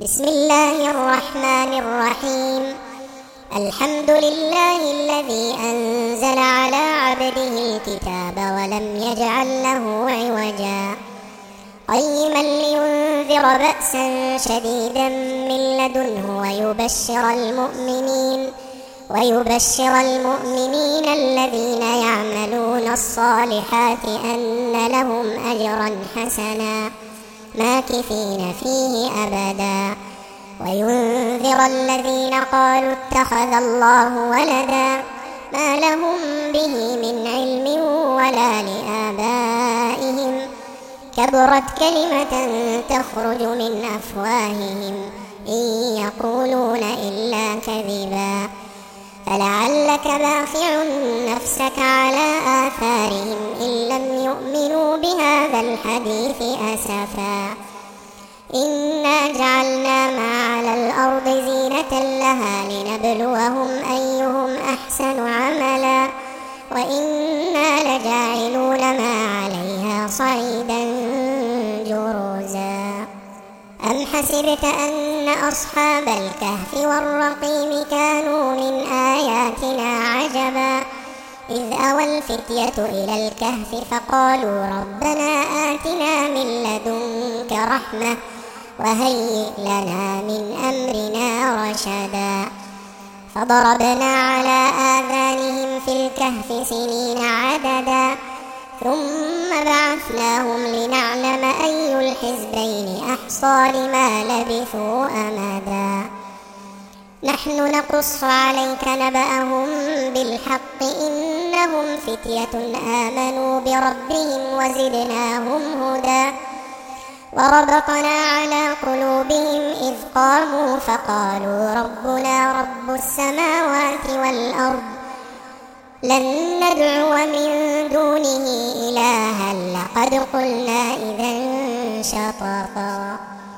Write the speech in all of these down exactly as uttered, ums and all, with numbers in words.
بسم الله الرحمن الرحيم. الحمد لله الذي أنزل على عبده الكتاب ولم يجعل له عوجا قيما لينذر بأسا شديدا من لدنه ويبشر المؤمنين ويبشر المؤمنين الذين يعملون الصالحات أن لهم أجرا حسنا ماكثين فيه أبدا وينذر الذين قالوا اتخذ الله ولدا ما لهم به من علم ولا لآبائهم كبرت كلمة تخرج من أفواههم إن يقولون إلا كذبا فلعلك باخع نفسك على آثارهم إن لم يؤمنوا بهذا الحديث أسفا إنا جعلنا ما على الأرض زينة لها لنبلوهم أيهم أحسن عملا وإنا لجاعلون ما عليها صعيدا جرزا أم حسبت أن أصحاب الكهف والرقيم كانوا من آياتنا عجبا إذ أوى الفتية إلى الكهف فقالوا ربنا آتنا من لدنك رحمة وهيئ لنا من أمرنا رشدا فضربنا على آذانهم في الكهف سنين عددا ثم بعثناهم لنعلم أي الحزبين أحصى لما لبثوا أمدا نحن نقص عليك نبأهم بالحق إنهم فتية آمنوا بربهم وزدناهم هدى وربطنا على قلوبهم إذ قاموا فقالوا ربنا رب السماوات والأرض لن ندعو من دونه إلها لقد قلنا إذا شططا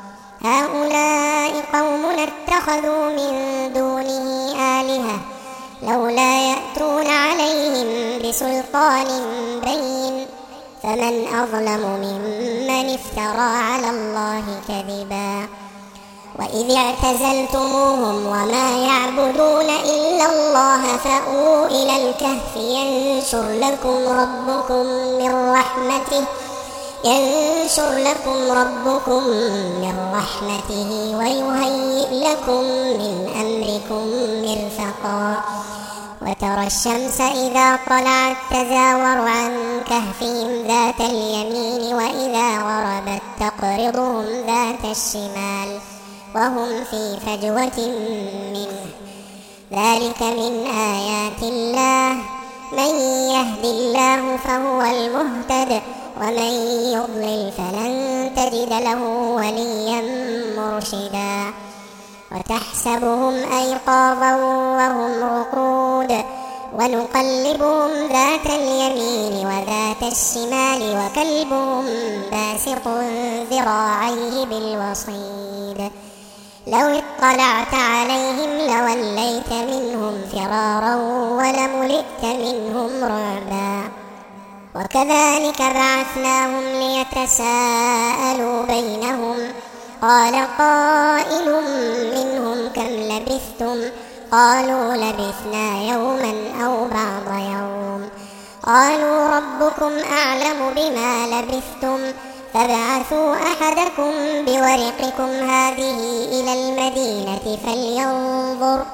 هؤلاء قومنا اتخذوا من دونه آلهة لولا يأتون عليهم بسلطان بين فمن أظلم ممن افترى على الله كذبا وإذ اعتزلتموهم وما يعبدون إلا الله فأووا إلى الكهف ينشر لكم ربكم من رحمته ينشر لكم ربكم من رحمته ويهيئ لكم من أمركم مرفقا وترى الشمس إذا طلعت تزاور عن كهفهم ذات اليمين وإذا غربت تقرضهم ذات الشمال وهم في فجوة منه ذلك من آيات الله من يهد الله فهو المهتد ومن يضلل فلن تجد له وليا مرشدا وتحسبهم أيقاظا وهم رقود ونقلبهم ذات اليمين وذات الشمال وكلبهم باسط ذراعيه بالوصيد لو اطلعت عليهم لوليت منهم فرارا ولملئت منهم رعبا وكذلك بعثناهم ليتساءلوا بينهم قال قائل منهم كم لبثتم قالوا لبثنا يوما أو بعض يوم قالوا ربكم أعلم بما لبثتم فابعثوا أحدكم بورقكم هذه إلى المدينة فلينظر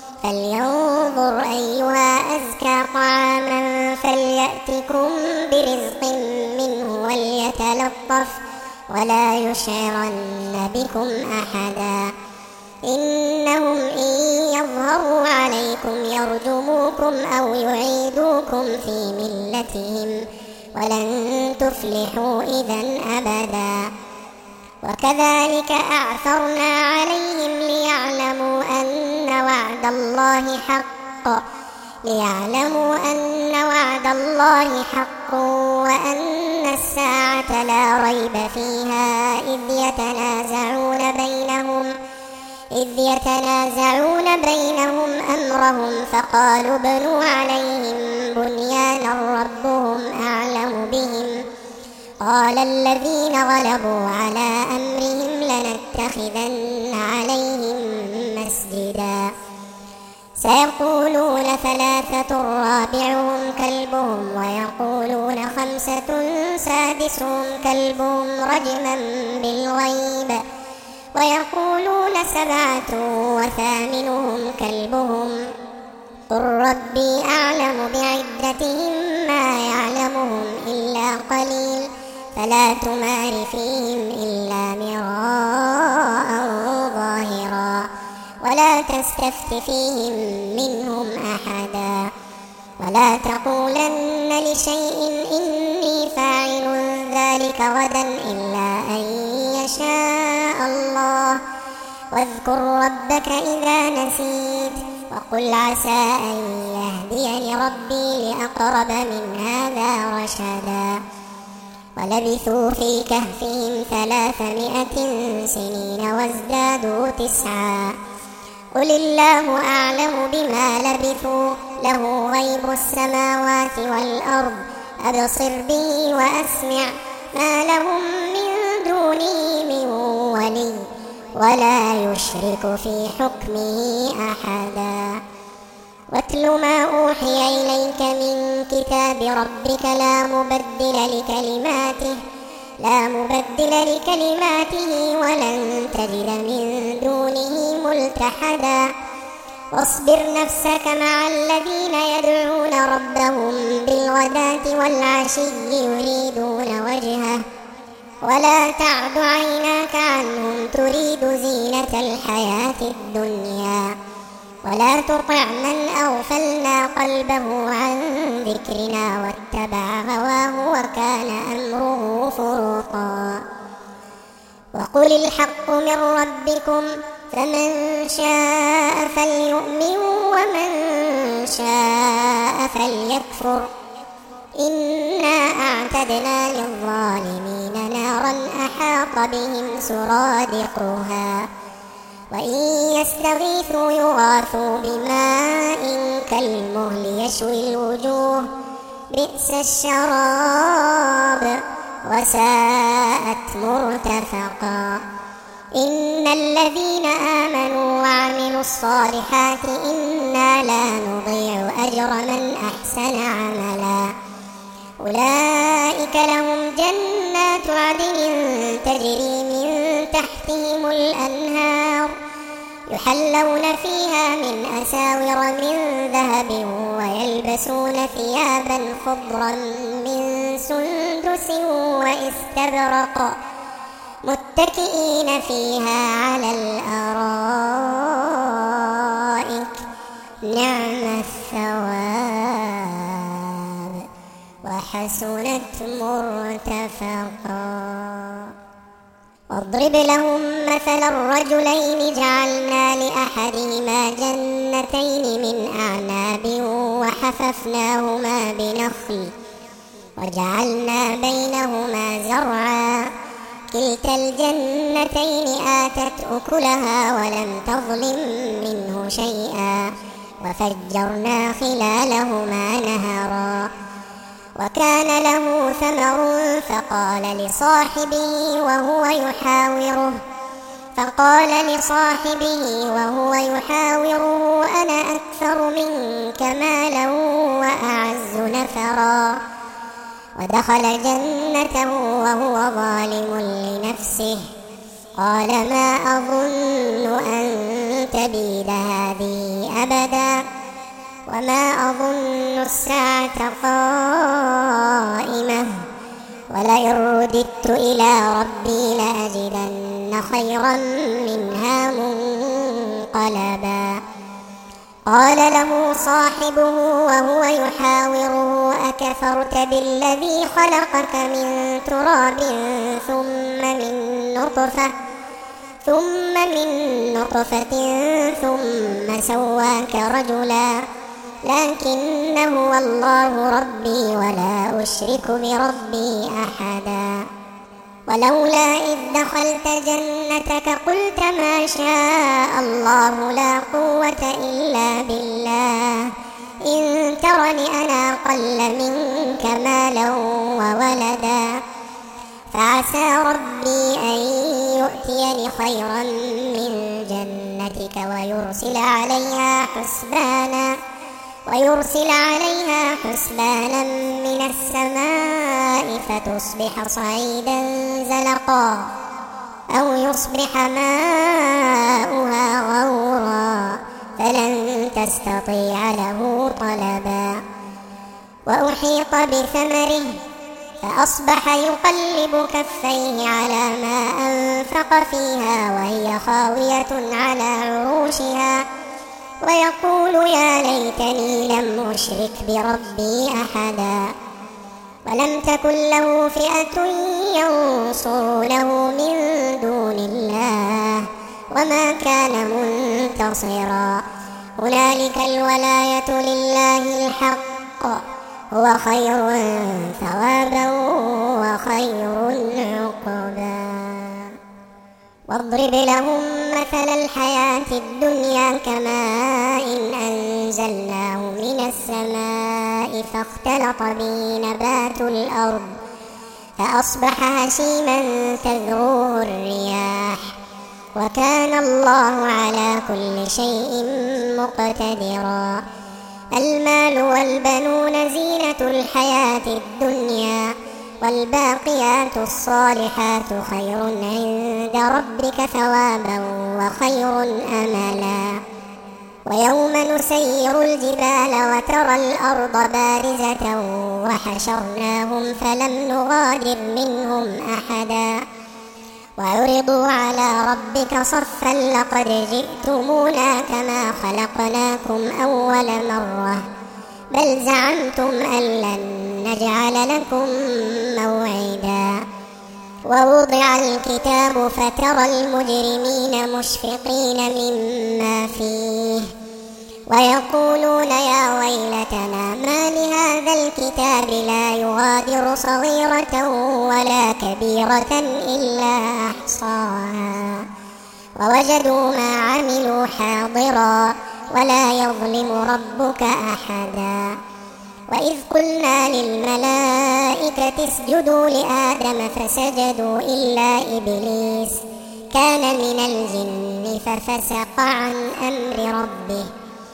فلينظر أيها أزكى طعاما فليأتكم برزق منه وليتلطف ولا يشعرن بكم أحدا إنهم إن يظهروا عليكم يرجموكم أو يعيدوكم في ملتهم ولن تفلحوا إذا أبدا وكذلك أعثرنا عليهم ليعلموا أن وعد الله حق ليعلموا أن وعد الله حق وأن الساعة لا ريب فيها إذ يتنازعون بينهم إذ يتنازعون بينهم أمرهم فقالوا ابنوا عليهم بنيانا ربهم أعلم بهم قال الذين غلبوا على أمرهم لنتبعن لنتخذن عليهم مسجدا سيقولون ثلاثة رابعهم كلبهم ويقولون خمسة سادسهم كلبهم رجما بالغيب ويقولون سبعة وثامنهم كلبهم قل ربي أعلم بعدتهم ما يعلمهم إلا قليل فلا تمار فيهم إلا مراء ظاهرا ولا تستفت فيهم منهم أحدا ولا تقولن لشيء إني فاعل ذلك غدا إلا أن يشاء الله واذكر ربك إذا نسيت وقل عسى أن يهديني ربي لأقرب من هذا رشدا ولبثوا في كهفهم ثلاثمائة سنين وازدادوا تسعا قل الله أعلم بما لبثوا له غيب السماوات والأرض أبصر به وأسمع ما لهم من دونه من ولي ولا يشرك في حكمه أحدا واتل ما أوحي إليك من كتاب ربك لا مبدل لكلماته لا مبدل لكلماته ولن تجد من دونه ملتحدا واصبر نفسك مع الذين يدعون ربهم بالغداة والعشي يريدون وجهه ولا تعد عيناك عنهم تريد زينة الحياة الدنيا ولا تطع من أغفلنا قلبه عن ذكرنا واتبع هواه وكان أمره فرطا وقل الحق من ربكم فمن شاء فليؤمن ومن شاء فليكفر إنا أعتدنا للظالمين نارا أحاط بهم سرادقها وإن يستغيثوا يغاثوا بماء كالمهل يشوي الوجوه بئس الشراب وساءت مرتفقا إن الذين آمنوا وعملوا الصالحات إنا لا نضيع أجر من أحسن عملا أولئك لهم جنات عدن تجري من تحتهم الأنهار يحلون فيها من أساور من ذهب ويلبسون ثيابا خضرا من سندس واستبرق متكئين فيها على الأرائك نعم الثواب وحسنت مرتفقا واضرب لهم مثل الرجلين جعلنا لأحدهما جنتين من أعناب وحففناهما بنخل وجعلنا بينهما زرعا كلتا الجنتين آتت أكلها ولم تظلم منه شيئا وفجرنا خلالهما نهرا وكان له ثمر فقال لصاحبه وهو يحاوره فقال لصاحبه وهو يحاوره أنا أكثر منك مالا وأعز نفرا ودخل جنته وهو ظالم لنفسه قال ما أظن أن تبيد هذه أبدا وما أظن الساعة قائمة ولئن رددت إلى ربي لأجدن خيرا منها منقلبا قال له صاحبه وهو يحاوره أكفرت بالذي خلقك من تراب ثم من نطفة ثم من نطفة ثم سواك رجلا لكن هو الله ربي ولا أشرك بربي أحدا ولولا إذ دخلت جنتك قلت ما شاء الله لا قوة إلا بالله إن ترني أنا أقل منك مالا وولدا فعسى ربي أن يؤتيني خيرا من جنتك ويرسل عليها حسبانا ويرسل عليها حسبانا من السماء فتصبح صعيدا زلقا أو يصبح ماؤها غورا فلن تستطيع له طلبا. وأحيط بثمره فأصبح يقلب كفيه على ما أنفق فيها وهي خاوية على عروشها ويقول يا ليتني لم أشرك بربي أحدا. ولم تكن له فئة ينصرونه من دون الله وما كان منتصرا. هنالك الولاية لله الحق هو خير ثوابا وخير عقبا. واضرب لهم مثل الحياة الدنيا كماء أنزلناه من السماء فاختلط به نبات الأرض فأصبح هشيما تذروه الرياح وكان الله على كل شيء مقتدرا. المال والبنون زينة الحياة الدنيا والباقيات الصالحات خير عند ربك ثوابا وخير أملا. ويوم نسير الجبال وترى الأرض بارزة وحشرناهم فلم نغادر منهم أحدا وعرضوا على ربك صفا لقد جئتمونا كما خلقناكم أول مرة بل زعمتم أن لن نجعل لكم موعدا. ووضع الكتاب فترى المجرمين مشفقين مما فيه ويقولون يا ويلتنا ما لهذا الكتاب لا يغادر صغيرة ولا كبيرة إلا أحصاها ووجدوا ما عملوا حاضرا ولا يظلم ربك أحدا. وإذ قلنا للملائكة اسجدوا لآدم فسجدوا إلا إبليس كان من الجن ففسق عن أمر ربه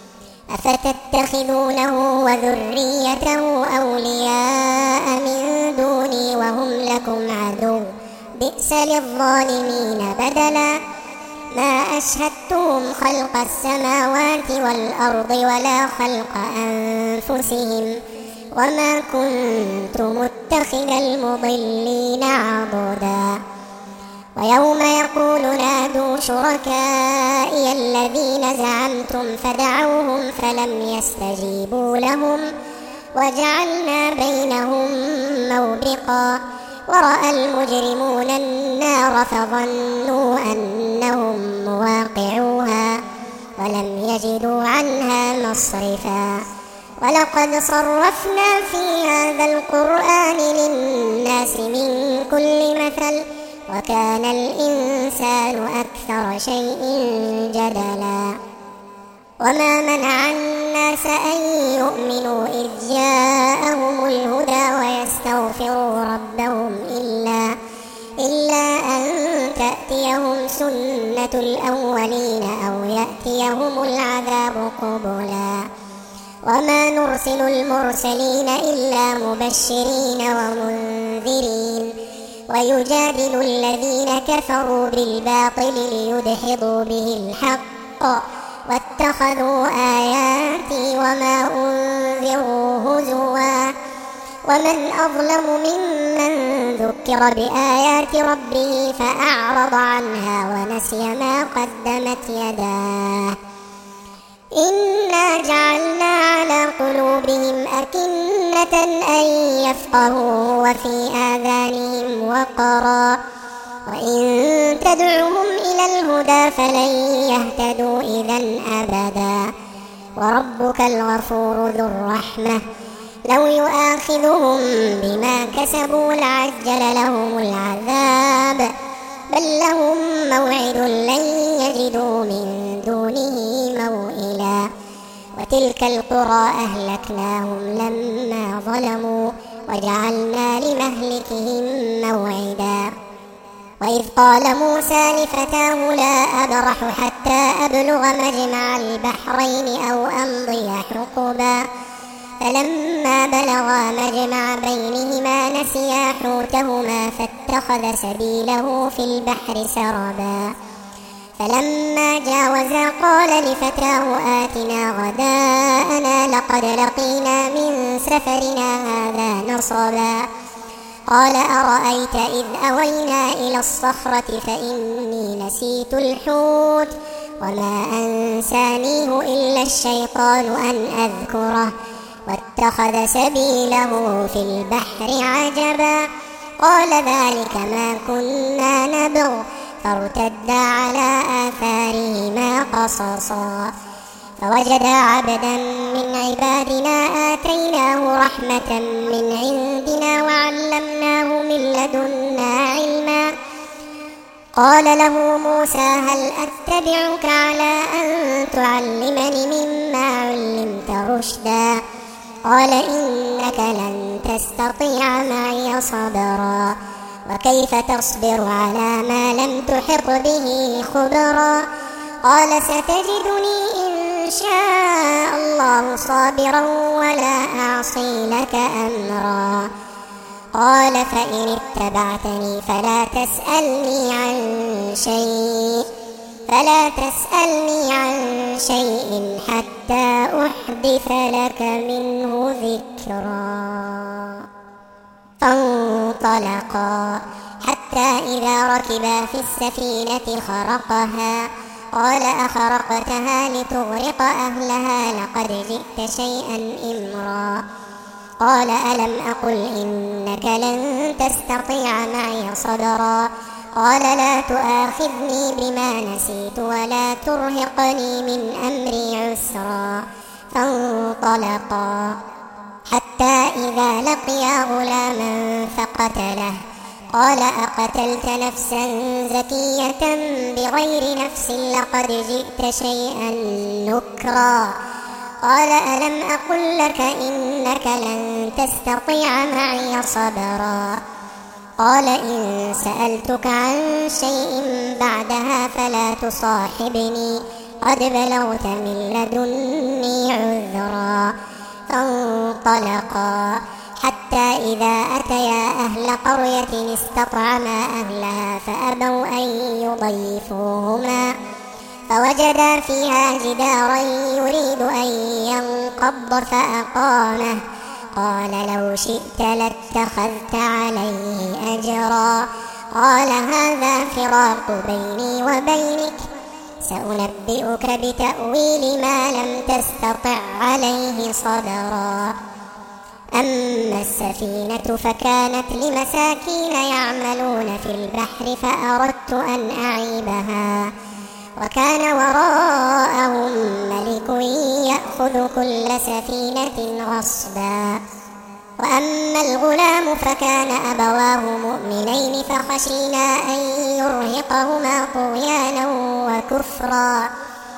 أفتتخذونه وذريته أولياء من دوني وهم لكم عدو بئس للظالمين بدلا. ما أشهدتهم خلق السماوات والأرض ولا خلق أنفسهم وما كنت متخذ المضلين عضدا. ويوم يقول نادوا شركائي الذين زعمتم فدعوهم فلم يستجيبوا لهم وجعلنا بينهم موبقا. ورأى المجرمون النار فظنوا أنهم مواقعوها ولم يجدوا عنها مصرفا. ولقد صرفنا في هذا القرآن للناس من كل مثل وكان الإنسان أكثر شيء جدلا. وما منع الناس أن يؤمنوا إذ جاءهم الهدى ويستغفروا ربهم إلا, إلا أن تأتيهم سنة الأولين أو يأتيهم العذاب قبلا. وما نرسل المرسلين إلا مبشرين ومنذرين ويجادل الذين كفروا بالباطل ليدحضوا به الحق واتخذوا آياتي وما أنذروا هزوا. ومن أظلم ممن ذكر بآيات ربه فأعرض عنها ونسي ما قدمت يداه. إنا جعلنا على قلوبهم أكنة أن يفقهوا وفي آذانهم وقرا وإن تدعوهم إلى الهدى فلن يهتدوا إذا أبدا. وربك الغفور ذو الرحمة لو يؤاخذهم بما كسبوا لعجل لهم العذاب بل لهم موعد لن يجدوا من دونه موئلا. وتلك القرى أهلكناهم لما ظلموا وجعلنا لمهلكهم موعدا. وإذ قال موسى لفتاه لا أبرح حتى أبلغ مجمع البحرين أو أمضي حقبا فلما بلغا مجمع بينهما نسيا حوتهما فاتخذ سبيله في البحر سربا فلما جاوزا قال لفتاه آتنا غداءنا لقد لقينا من سفرنا هذا نصبا قال أرأيت إذ أوينا إلى الصخرة فإني نسيت الحوت وما أنسانيه إلا الشيطان أن أذكره واتخذ سبيله في البحر عجبا قال ذلك ما كنا نبغ فارتدا على آثارهما قصصا فوجدا عبدا من عبادنا آتيناه رحمة من عندنا وعلمناه من لدنا علما قال له موسى هل أتبعك على أن تعلمني مما علمت رشدا قال إنك لن تستطيع معي صبرا وكيف تصبر على ما لم تحط به خبرا قال ستجدني إن شاء الله صابرا ولا أعصي لك أمرا قال فإن اتبعتني فلا تسألني عن شيء فلا تسألني عن شيء حتى أحدث لك منه ذكرا فانطلقا حتى إذا ركبا في السفينة خرقها قال أخرقتها لتغرق أهلها لقد جئت شيئا إمرا قال ألم أقل إنك لن تستطيع معي صبرا قال لا تؤاخذني بما نسيت ولا ترهقني من أمري عسرا فانطلقا حتى إذا لقيا غلاما فقتله قال أقتلت نفسا زكية بغير نفس لقد جئت شيئا نكرا قال ألم أقل لك إنك لن تستطيع معي صبرا قال إن سألتك عن شيء بعدها فلا تصاحبني قد بلغت من لدني عذرا فانطلقا حتى إذا أتيا أهل قرية استطعما أهلها فأبوا أن يضيفوهما فوجدا فيها جدارا يريد أن ينقض فأقامه قال لو شئت لاتخذت عليه أجرا قال هذا فراق بيني وبينك سأنبئك بتأويل ما لم تستطع عليه صبرا أما السفينة فكانت لمساكين يعملون في البحر فأردت أن أعيبها وكان وراءهم ملك يأخذ كل سفينة غصبا وأما الغلام فكان أبواه مؤمنين فخشينا أن يرهقهما طغيانا وكفرا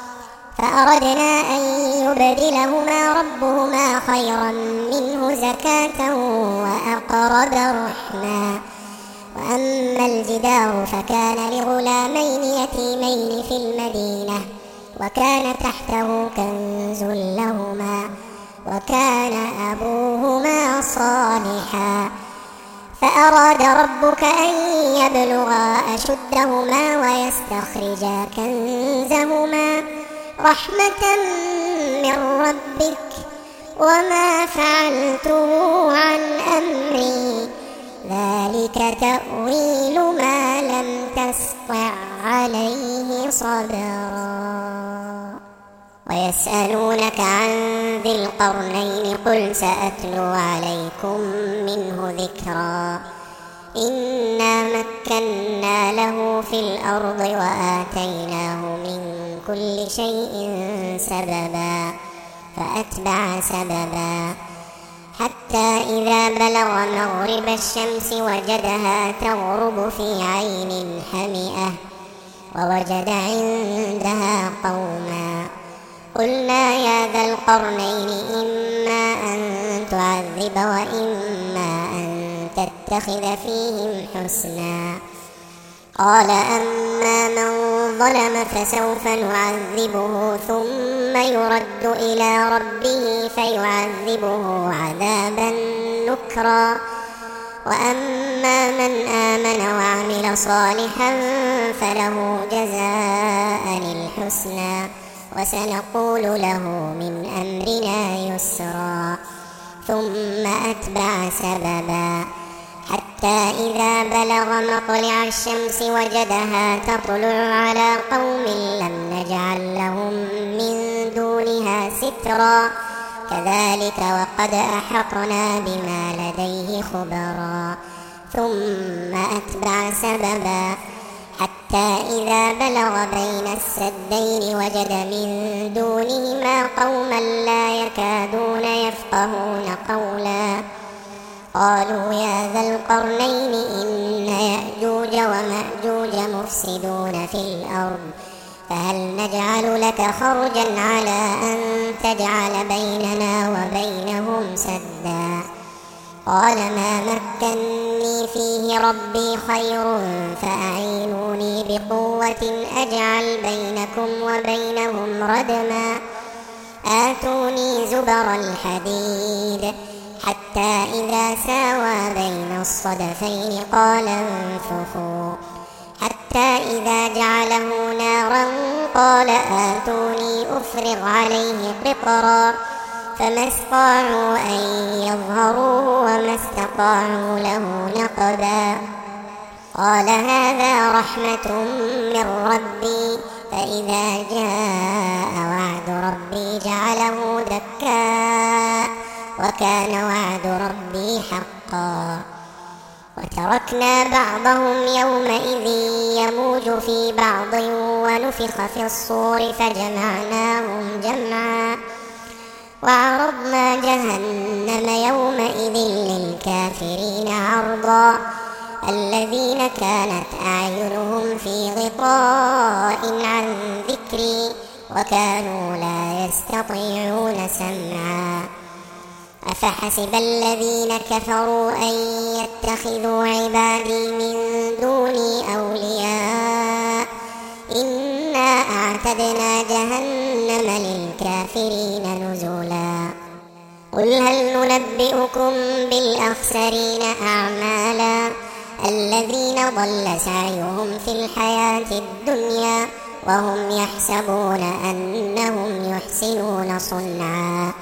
فأردنا أن يبدلهما ربهما خيرا منه زكاة وأقرب رحما وأما الجدار فكان لغلامين يتيمين في المدينة وكان تحته كنز لهما وكان أبوهما صالحا فأراد ربك أن يبلغا أشدهما ويستخرجا كنزهما رحمة من ربك وما فعلته عن أمري ذلك تأويل ما لم تسطع عليه صبرا ويسألونك عن ذي القرنين قل سأتلو عليكم منه ذكرا إنا مكنا له في الأرض وآتيناه من كل شيء سببا فأتبع سببا حتى إذا بلغ مغرب الشمس وجدها تغرب في عين حمئة ووجد عندها قوما قلنا يا ذا القرنين إما أن تعذب وإما تتخذ فيهم حسنا. قال أما من ظلم فسوف نعذبه ثم يرد إلى ربه فيعذبه عذابا نكرا، وأما من آمن وعمل صالحا فله جزاء الحسنى وسنقول له من أمرنا يسرا. ثم أتبع سببا حتى إذا بلغ مطلع الشمس وجدها تطلع على قوم لم نجعل لهم من دونها سترا، كذلك وقد أحطنا بما لديه خبرا. ثم أتبع سببا حتى إذا بلغ بين السدين وجد من دونهما قوما لا يكادون يفقهون قولا. قالوا يا ذا القرنين إن يأجوج ومأجوج مفسدون في الأرض فهل نجعل لك خرجا على أن تجعل بيننا وبينهم سدا؟ قال ما مكني فيه ربي خير فأعينوني بقوة أجعل بينكم وبينهم ردما. آتوني زبر الحديد حتى إذا ساوى بين الصدفين قال انفخوا، حتى إذا جعله نارا قال آتوني أفرغ عليه قطرا، فما استطاعوا أن يظهروه وما استطاعوا له نقبا. قال هذا رحمة من ربي فإذا جاء وعد ربي جعله دكا وكان وعد ربي حقا. وتركنا بعضهم يومئذ يموج في بعض ونفخ في الصور فجمعناهم جمعا، وعرضنا جهنم يومئذ للكافرين عرضا. الذين كانت أعينهم في غطاء عن ذكري وكانوا لا يستطيعون سمعا. أفحسب الذين كفروا أن يتخذوا عبادي من دوني أولياء إنا أعتدنا جهنم للكافرين نزلا. قل هل ننبئكم بالأخسرين أعمالا الذين ضل سعيهم في الحياة الدنيا وهم يحسبون أنهم يحسنون صنعا.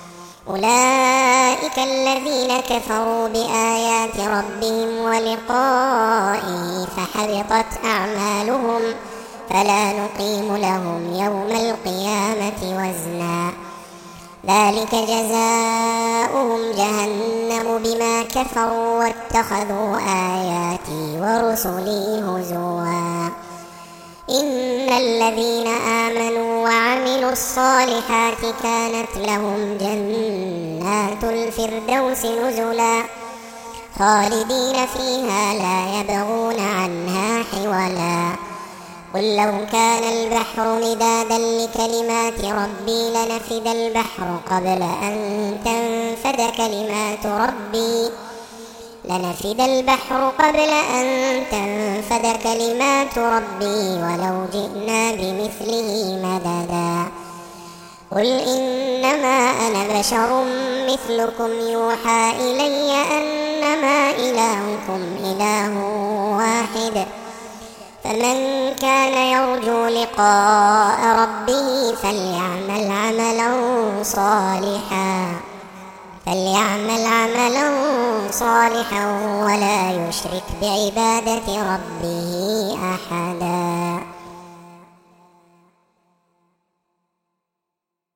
أولئك الذين كفروا بآيات ربهم ولقائه فحبطت أعمالهم فلا نقيم لهم يوم القيامة وزنا. ذلك جزاؤهم جهنم بما كفروا واتخذوا آياتي ورسلي هزوا. إن الذين آمنوا وعملوا الصالحات كانت لهم جنات الفردوس نزلا خالدين فيها لا يبغون عنها حولا. قل لو كان البحر مدادا لكلمات ربي لنفد البحر قبل أن تنفد كلمات ربي لنفد البحر قبل أن تنفد كلمات ربي ولو جئنا بمثله مددا. قل إنما أنا بشر مثلكم يوحى إلي أنما إلهكم إله واحد فمن كان يرجو لقاء ربه فليعمل عملا صالحا فليعمل عملا صالحا ولا يشرك بعبادة ربه أحدا.